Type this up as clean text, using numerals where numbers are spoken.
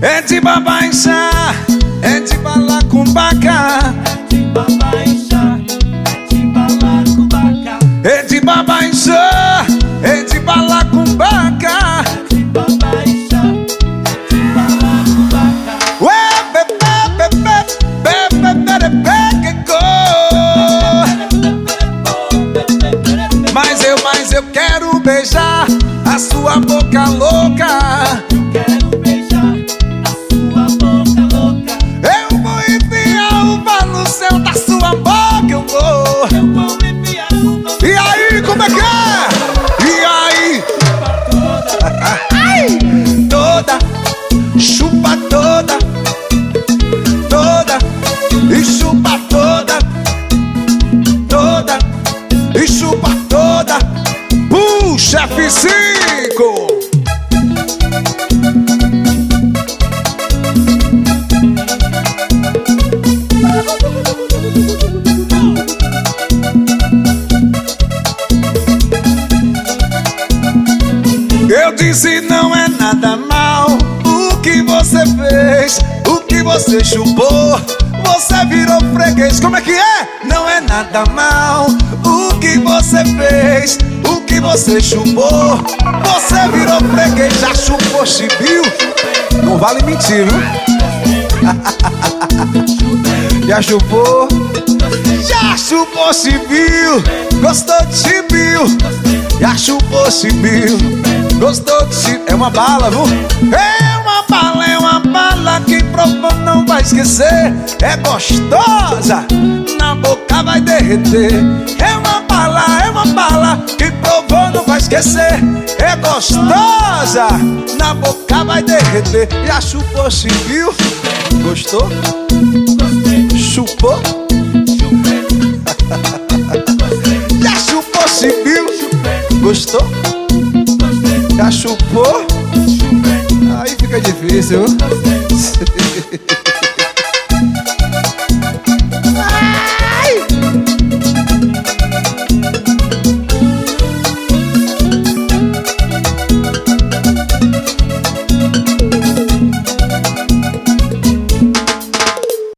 É de babaixá, é de balacumbaca. É de babaixá, é de balacumbaca. É de babaixá, é de balacumbaca. É de babaixá, é de balacumbaca. Ué, bebê, bebê, bebê, bebê, que Mas eu quero beijar a sua boca louca. Quero beijar a sua boca louca. Eu vou enfiar o pau no céu da sua boca, eu vou. Eu vou enfiar o pau. E aí, como é que é? E aí? Ai, toda, chupa toda, toda, e chupa toda, toda, e chupa toda. Puxa, F5. Eu disse não é nada mal o que você fez, o que você chupou, você virou freguês. Como é que é? Não é nada mal o que você fez, o que você chupou, você virou freguês. Já chupou chibio? Não vale mentir, viu? Já chupou? Já chupou chibio? Gostou de chibio? Já chupou chibio? Gostou de chibio? É uma bala, viu? É uma bala que provou não vai esquecer. É gostosa, na boca vai derreter. É uma bala que provou não vai esquecer. É gostosa, na boca vai derreter. Já chupou chibio? Gostou? Chupou? Já chupou chibio? Gostou? Já chupou? Aí fica difícil, viu?